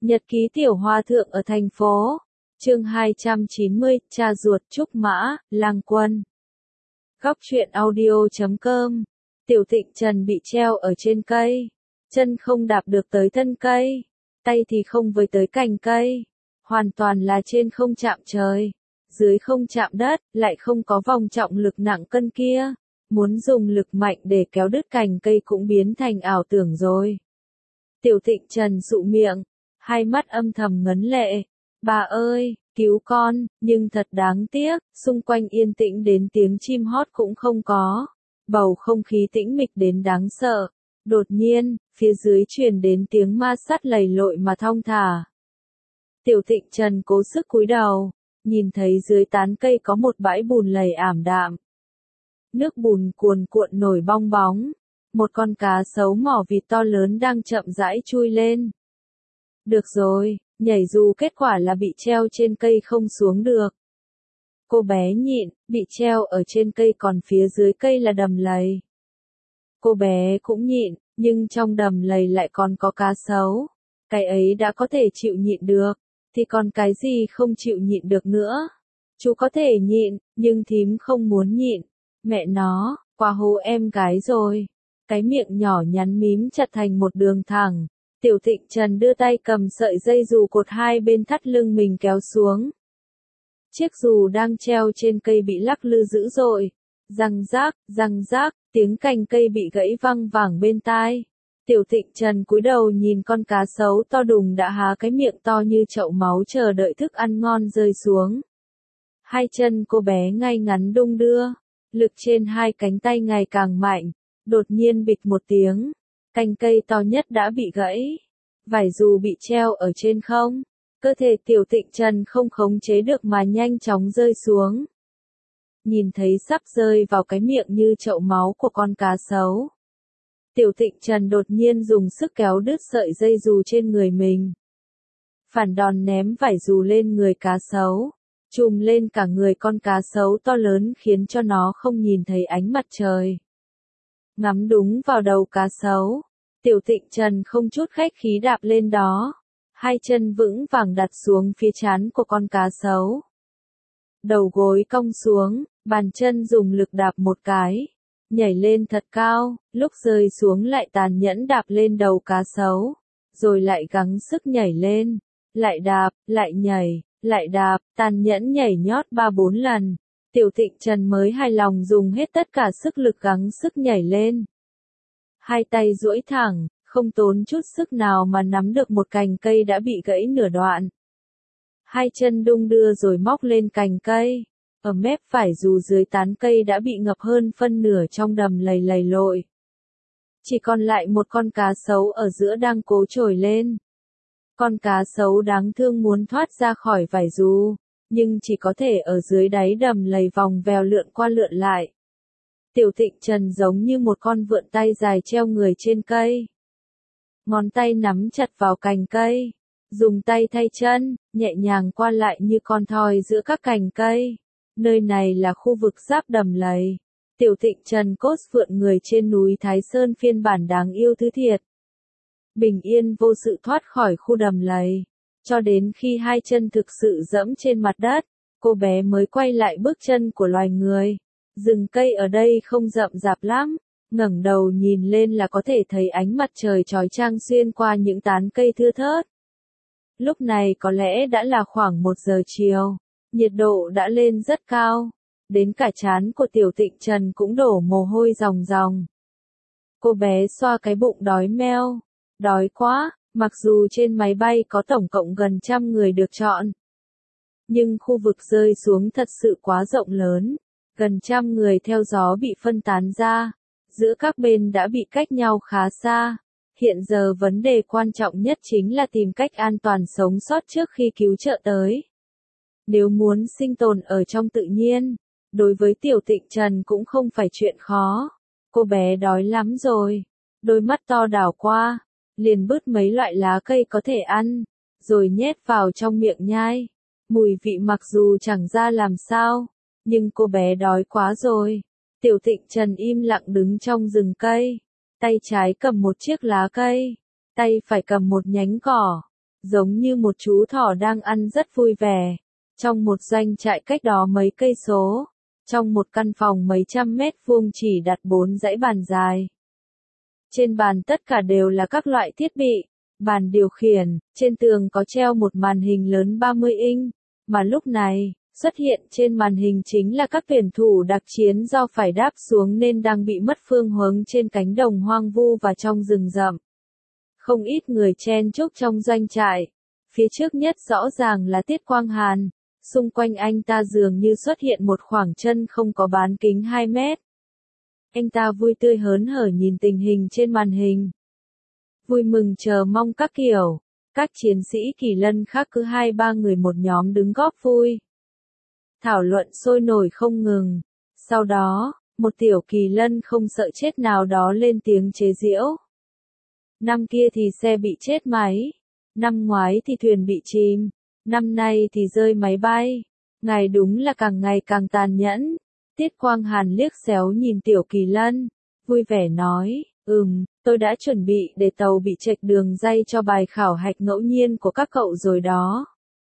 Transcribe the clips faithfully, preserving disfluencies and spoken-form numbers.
Nhật ký tiểu hòa thượng ở thành phố. Chương hai trăm chín mươi, cha ruột Trúc Mã, Lang Quân. Góc truyện audio chấm com. Tiểu Thịnh Trần bị treo ở trên cây. Chân không đạp được tới thân cây. Tay thì không với tới cành cây. Hoàn toàn là trên không chạm trời. Dưới không chạm đất, lại không có vòng trọng lực nặng cân kia. Muốn dùng lực mạnh để kéo đứt cành cây cũng biến thành ảo tưởng rồi. Tiểu Thịnh Trần sụ miệng. Hai mắt âm thầm ngấn lệ. Bà ơi, cứu con, nhưng thật đáng tiếc, xung quanh yên tĩnh đến tiếng chim hót cũng không có. Bầu không khí tĩnh mịch đến đáng sợ. Đột nhiên, phía dưới truyền đến tiếng ma sắt lầy lội mà thong thả. Tiểu Thịnh Trần cố sức cúi đầu, nhìn thấy dưới tán cây có một bãi bùn lầy ảm đạm. Nước bùn cuồn cuộn nổi bong bóng. Một con cá sấu mỏ vịt to lớn đang chậm rãi chui lên. Được rồi, nhảy dù kết quả là bị treo trên cây không xuống được. Cô bé nhịn, bị treo ở trên cây còn phía dưới cây là đầm lầy. Cô bé cũng nhịn, nhưng trong đầm lầy lại còn có cá sấu. Cái ấy đã có thể chịu nhịn được, thì còn cái gì không chịu nhịn được nữa. Chú có thể nhịn, nhưng thím không muốn nhịn. Mẹ nó, quá hố em gái rồi. Cái miệng nhỏ nhắn mím chặt thành một đường thẳng. Tiểu Thịnh Trần đưa tay cầm sợi dây dù cột hai bên thắt lưng mình kéo xuống. Chiếc dù đang treo trên cây bị lắc lư dữ dội. Răng rác, răng rác, tiếng cành cây bị gãy văng vẳng bên tai. Tiểu Thịnh Trần cúi đầu nhìn con cá sấu to đùng đã há cái miệng to như chậu máu chờ đợi thức ăn ngon rơi xuống. Hai chân cô bé ngay ngắn đung đưa, lực trên hai cánh tay ngày càng mạnh. Đột nhiên bịch một tiếng. Cành cây to nhất đã bị gãy. Vải dù bị treo ở trên không. Cơ thể Tiểu Thịnh Trần không khống chế được mà nhanh chóng rơi xuống. Nhìn thấy sắp rơi vào cái miệng như chậu máu của con cá sấu. Tiểu Thịnh Trần đột nhiên dùng sức kéo đứt sợi dây dù trên người mình. Phản đòn ném vải dù lên người cá sấu. Trùm lên cả người con cá sấu to lớn khiến cho nó không nhìn thấy ánh mặt trời. Ngắm đúng vào đầu cá sấu. Tiểu Thịnh Trần không chút khách khí đạp lên đó. Hai chân vững vàng đặt xuống phía trán của con cá sấu. Đầu gối cong xuống, bàn chân dùng lực đạp một cái. Nhảy lên thật cao, lúc rơi xuống lại tàn nhẫn đạp lên đầu cá sấu. Rồi lại gắng sức nhảy lên. Lại đạp, lại nhảy, lại đạp, tàn nhẫn nhảy nhót ba bốn lần. Tiểu Thịnh Trần mới hài lòng dùng hết tất cả sức lực gắng sức nhảy lên. Hai tay duỗi thẳng, không tốn chút sức nào mà nắm được một cành cây đã bị gãy nửa đoạn. Hai chân đung đưa rồi móc lên cành cây. Ở mép phải dù dưới tán cây đã bị ngập hơn phân nửa trong đầm lầy lầy lội. Chỉ còn lại một con cá sấu ở giữa đang cố trồi lên. Con cá sấu đáng thương muốn thoát ra khỏi vải dù. Nhưng chỉ có thể ở dưới đáy đầm lầy vòng vèo lượn qua lượn lại. Tiểu Thịnh Trần giống như một con vượn tay dài treo người trên cây. Ngón tay nắm chặt vào cành cây. Dùng tay thay chân, nhẹ nhàng qua lại như con thoi giữa các cành cây. Nơi này là khu vực giáp đầm lầy. Tiểu Thịnh Trần cốt vượn người trên núi Thái Sơn phiên bản đáng yêu thứ thiệt. Bình yên vô sự thoát khỏi khu đầm lầy. Cho đến khi hai chân thực sự dẫm trên mặt đất, cô bé mới quay lại bước chân của loài người. Rừng cây ở đây không rậm rạp lắm, ngẩng đầu nhìn lên là có thể thấy ánh mặt trời chói chang xuyên qua những tán cây thưa thớt. Lúc này có lẽ đã là khoảng một giờ chiều, nhiệt độ đã lên rất cao, đến cả trán của Tiểu Thịnh Trần cũng đổ mồ hôi ròng ròng. Cô bé xoa cái bụng đói meo, đói quá. Mặc dù trên máy bay có tổng cộng gần trăm người được chọn, nhưng khu vực rơi xuống thật sự quá rộng lớn, gần trăm người theo gió bị phân tán ra, giữa các bên đã bị cách nhau khá xa. Hiện giờ vấn đề quan trọng nhất chính là tìm cách an toàn sống sót trước khi cứu trợ tới. Nếu muốn sinh tồn ở trong tự nhiên, đối với Tiểu Thịnh Trần cũng không phải chuyện khó. Cô bé đói lắm rồi, đôi mắt to đảo qua. Liền bứt mấy loại lá cây có thể ăn, rồi nhét vào trong miệng nhai. Mùi vị mặc dù chẳng ra làm sao, nhưng cô bé đói quá rồi. Tiểu Thịnh Trần im lặng đứng trong rừng cây, tay trái cầm một chiếc lá cây, tay phải cầm một nhánh cỏ, giống như một chú thỏ đang ăn rất vui vẻ. Trong một doanh trại cách đó mấy cây số, trong một căn phòng mấy trăm mét vuông chỉ đặt bốn dãy bàn dài. Trên bàn tất cả đều là các loại thiết bị, bàn điều khiển, trên tường có treo một màn hình lớn ba mươi inch, mà lúc này, xuất hiện trên màn hình chính là các tuyển thủ đặc chiến do phải đáp xuống nên đang bị mất phương hướng trên cánh đồng hoang vu và trong rừng rậm. Không ít người chen chúc trong doanh trại. Phía trước nhất rõ ràng là Tiết Quang Hàn, xung quanh anh ta dường như xuất hiện một khoảng chân không có bán kính hai mét. Anh ta vui tươi hớn hở nhìn tình hình trên màn hình. Vui mừng chờ mong các kiểu, các chiến sĩ Kỳ Lân khác cứ hai ba người một nhóm đứng góp vui. Thảo luận sôi nổi không ngừng. Sau đó, một tiểu Kỳ Lân không sợ chết nào đó lên tiếng chế giễu. Năm kia thì xe bị chết máy, năm ngoái thì thuyền bị chìm, năm nay thì rơi máy bay. Ngài đúng là càng ngày càng tàn nhẫn. Tiết Quang Hàn liếc xéo nhìn tiểu Kỳ Lân, vui vẻ nói, ừm, tôi đã chuẩn bị để tàu bị chệch đường ray cho bài khảo hạch ngẫu nhiên của các cậu rồi đó.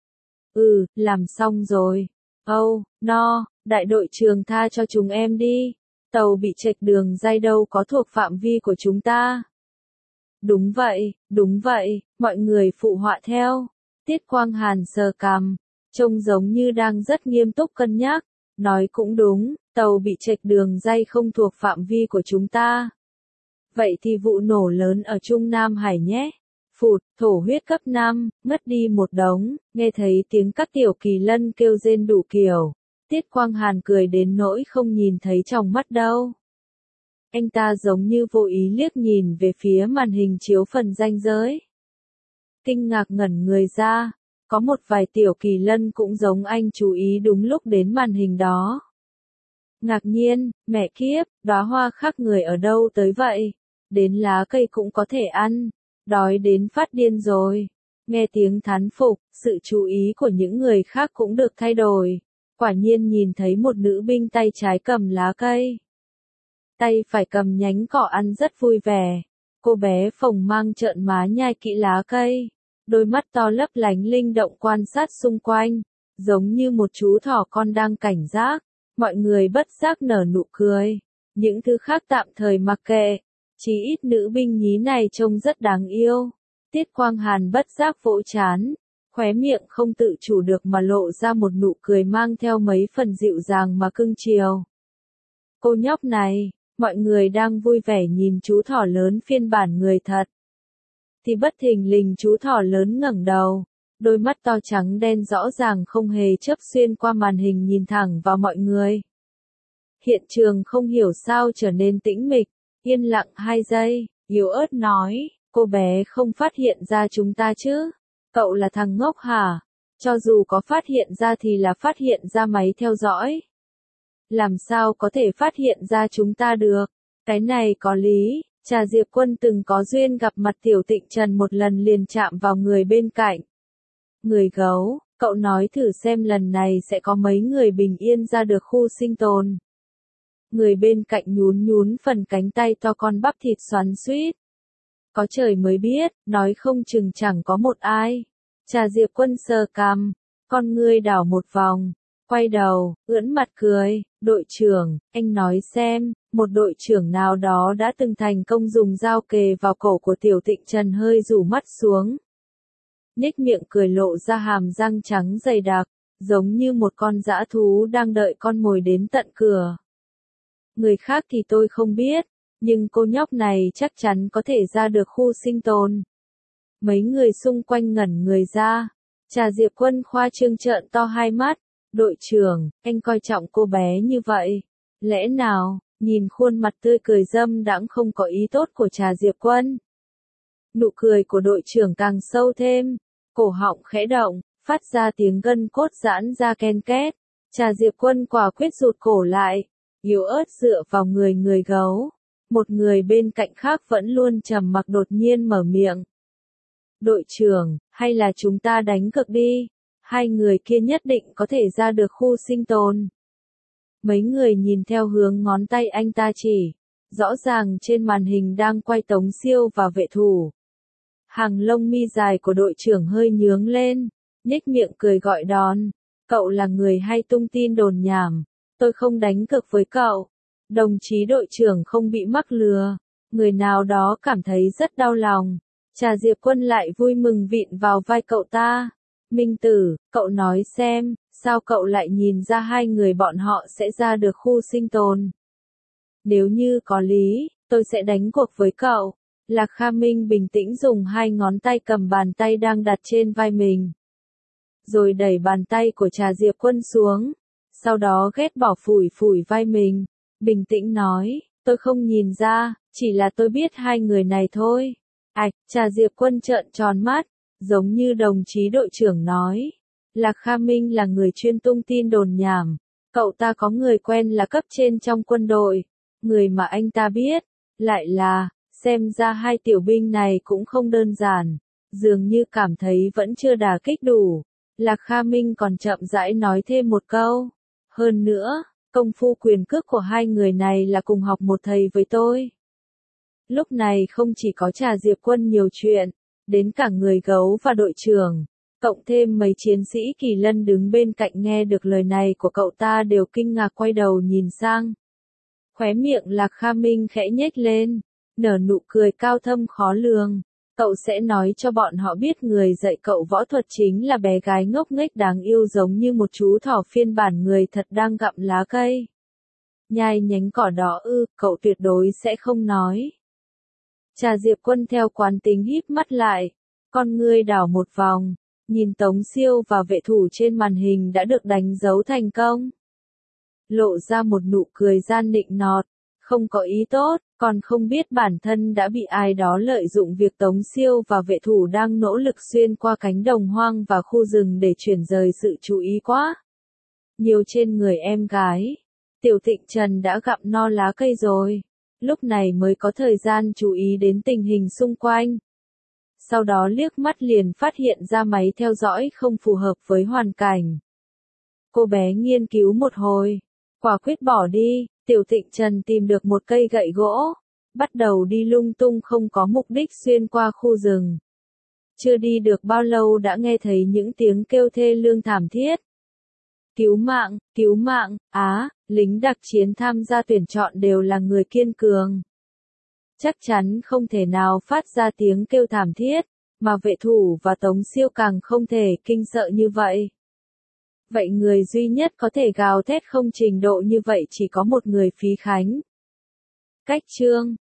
Ừ, làm xong rồi. Âu, oh, no, đại đội trưởng tha cho chúng em đi. Tàu bị chệch đường ray đâu có thuộc phạm vi của chúng ta. Đúng vậy, đúng vậy, mọi người phụ họa theo. Tiết Quang Hàn sờ cằm, trông giống như đang rất nghiêm túc cân nhắc. Nói cũng đúng, tàu bị chệch đường ray không thuộc phạm vi của chúng ta. Vậy thì vụ nổ lớn ở Trung Nam Hải nhé. Phụt, thổ huyết cấp năm, mất đi một đống, nghe thấy tiếng các tiểu Kỳ Lân kêu rên đủ kiểu. Tiết Quang Hàn cười đến nỗi không nhìn thấy trong mắt đâu. Anh ta giống như vô ý liếc nhìn về phía màn hình chiếu phần ranh giới. Kinh ngạc ngẩn người ra, có một vài tiểu Kỳ Lân cũng giống anh chú ý đúng lúc đến màn hình đó. Ngạc nhiên, mẹ kiếp, đóa hoa khác người ở đâu tới vậy? Đến lá cây cũng có thể ăn, đói đến phát điên rồi. Nghe tiếng thán phục, sự chú ý của những người khác cũng được thay đổi. Quả nhiên nhìn thấy một nữ binh tay trái cầm lá cây, tay phải cầm nhánh cỏ ăn rất vui vẻ. Cô bé phồng mang trợn má nhai kỹ lá cây, đôi mắt to lấp lánh linh động quan sát xung quanh, giống như một chú thỏ con đang cảnh giác. Mọi người bất giác nở nụ cười, những thứ khác tạm thời mặc kệ, chỉ ít nữ binh nhí này trông rất đáng yêu. Tiết Quang Hàn bất giác vỗ chán, khóe miệng không tự chủ được mà lộ ra một nụ cười mang theo mấy phần dịu dàng mà cưng chiều. Cô nhóc này, mọi người đang vui vẻ nhìn chú thỏ lớn phiên bản người thật. Thì bất thình lình chú thỏ lớn ngẩng đầu, đôi mắt to trắng đen rõ ràng không hề chớp xuyên qua màn hình nhìn thẳng vào mọi người. Hiện trường không hiểu sao trở nên tĩnh mịch, yên lặng hai giây, yếu ớt nói, cô bé không phát hiện ra chúng ta chứ? Cậu là thằng ngốc hả? Cho dù có phát hiện ra thì là phát hiện ra máy theo dõi. Làm sao có thể phát hiện ra chúng ta được? Cái này có lý, Trà Diệp Quân từng có duyên gặp mặt Tiểu Tịnh Trần một lần liền chạm vào người bên cạnh. Người gấu, cậu nói thử xem lần này sẽ có mấy người bình yên ra được khu sinh tồn. Người bên cạnh nhún nhún phần cánh tay to con bắp thịt xoắn xuýt. Có trời mới biết, nói không chừng chẳng có một ai. Trà Diệp Quân sờ cằm, con ngươi đảo một vòng, quay đầu, ưỡn mặt cười, đội trưởng, anh nói xem, một đội trưởng nào đó đã từng thành công dùng dao kề vào cổ của Tiểu Tịnh Trần hơi rủ mắt xuống. Nhếch miệng cười lộ ra hàm răng trắng dày đặc, giống như một con dã thú đang đợi con mồi đến tận cửa. Người khác thì tôi không biết, nhưng cô nhóc này chắc chắn có thể ra được khu sinh tồn. Mấy người xung quanh ngẩn người ra. Trà Diệp Quân khoa trương trợn to hai mắt. Đội trưởng, anh coi trọng cô bé như vậy. Lẽ nào, nhìn khuôn mặt tươi cười dâm đãng không có ý tốt của Trà Diệp Quân. Nụ cười của đội trưởng càng sâu thêm. Cổ họng khẽ động, phát ra tiếng gân cốt giãn ra ken két. Trà Diệp Quân quả quyết rụt cổ lại, yếu ớt dựa vào người người gấu. Một người bên cạnh khác vẫn luôn trầm mặc đột nhiên mở miệng. Đội trưởng, hay là chúng ta đánh cược đi, hai người kia nhất định có thể ra được khu sinh tồn. Mấy người nhìn theo hướng ngón tay anh ta chỉ, rõ ràng trên màn hình đang quay Tống Siêu và vệ thủ. Hàng lông mi dài của đội trưởng hơi nhướng lên, nhếch miệng cười gọi đón. Cậu là người hay tung tin đồn nhảm, tôi không đánh cược với cậu. Đồng chí đội trưởng không bị mắc lừa, người nào đó cảm thấy rất đau lòng. Trà Diệp Quân lại vui mừng vịn vào vai cậu ta. Minh Tử, cậu nói xem, sao cậu lại nhìn ra hai người bọn họ sẽ ra được khu sinh tồn? Nếu như có lý, tôi sẽ đánh cuộc với cậu. Lạc Kha Minh bình tĩnh dùng hai ngón tay cầm bàn tay đang đặt trên vai mình. Rồi đẩy bàn tay của Trà Diệp Quân xuống. Sau đó ghét bỏ phủi phủi vai mình. Bình tĩnh nói, tôi không nhìn ra, chỉ là tôi biết hai người này thôi. Ảch, Trà Diệp Quân trợn tròn mắt, giống như đồng chí đội trưởng nói. Lạc Kha Minh là người chuyên tung tin đồn nhảm. Cậu ta có người quen là cấp trên trong quân đội. Người mà anh ta biết, lại là, xem ra hai tiểu binh này cũng không đơn giản. Dường như cảm thấy vẫn chưa đả kích đủ. Lạc Kha Minh còn chậm rãi nói thêm một câu. Hơn nữa, công phu quyền cước của hai người này là cùng học một thầy với tôi. Lúc này không chỉ có Trà Diệp Quân nhiều chuyện, đến cả người gấu và đội trưởng, cộng thêm mấy chiến sĩ Kỳ Lân đứng bên cạnh nghe được lời này của cậu ta đều kinh ngạc quay đầu nhìn sang. Khóe miệng Lạc Kha Minh khẽ nhếch lên, nở nụ cười cao thâm khó lường. Cậu sẽ nói cho bọn họ biết người dạy cậu võ thuật chính là bé gái ngốc nghếch đáng yêu giống như một chú thỏ phiên bản người thật đang gặm lá cây. Nhai nhánh cỏ đỏ ư, cậu tuyệt đối sẽ không nói. Trà Diệp Quân theo quán tính híp mắt lại, con ngươi đảo một vòng, nhìn Tống Siêu và vệ thủ trên màn hình đã được đánh dấu thành công. Lộ ra một nụ cười gian nịnh nọt, không có ý tốt, còn không biết bản thân đã bị ai đó lợi dụng việc Tống Siêu và vệ thủ đang nỗ lực xuyên qua cánh đồng hoang và khu rừng để chuyển rời sự chú ý quá nhiều trên người em gái. Tiểu Tịnh Trần đã gặm no lá cây rồi, lúc này mới có thời gian chú ý đến tình hình xung quanh. Sau đó liếc mắt liền phát hiện ra máy theo dõi không phù hợp với hoàn cảnh. Cô bé nghiên cứu một hồi, quả quyết bỏ đi. Tiểu Tịnh Trần tìm được một cây gậy gỗ, bắt đầu đi lung tung không có mục đích xuyên qua khu rừng. Chưa đi được bao lâu đã nghe thấy những tiếng kêu thê lương thảm thiết. Cứu mạng, cứu mạng, á, lính đặc chiến tham gia tuyển chọn đều là người kiên cường. Chắc chắn không thể nào phát ra tiếng kêu thảm thiết, mà vệ thủ và Tống Siêu càng không thể kinh sợ như vậy. Vậy người duy nhất có thể gào thét không trình độ như vậy chỉ có một người Phí Khánh. Cách chương